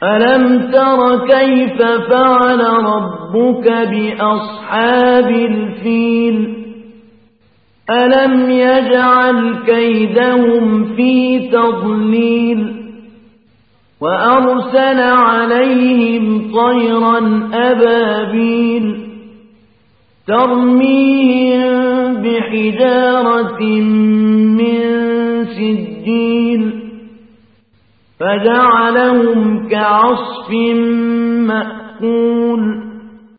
ألم تر كيف فعل ربك بأصحاب الفيل ألم يجعل كيدهم في تضليل وأرسل عليهم طيرا أبابيل ترميهم بحجارة من سجيل فجعلهم كعصف مأكول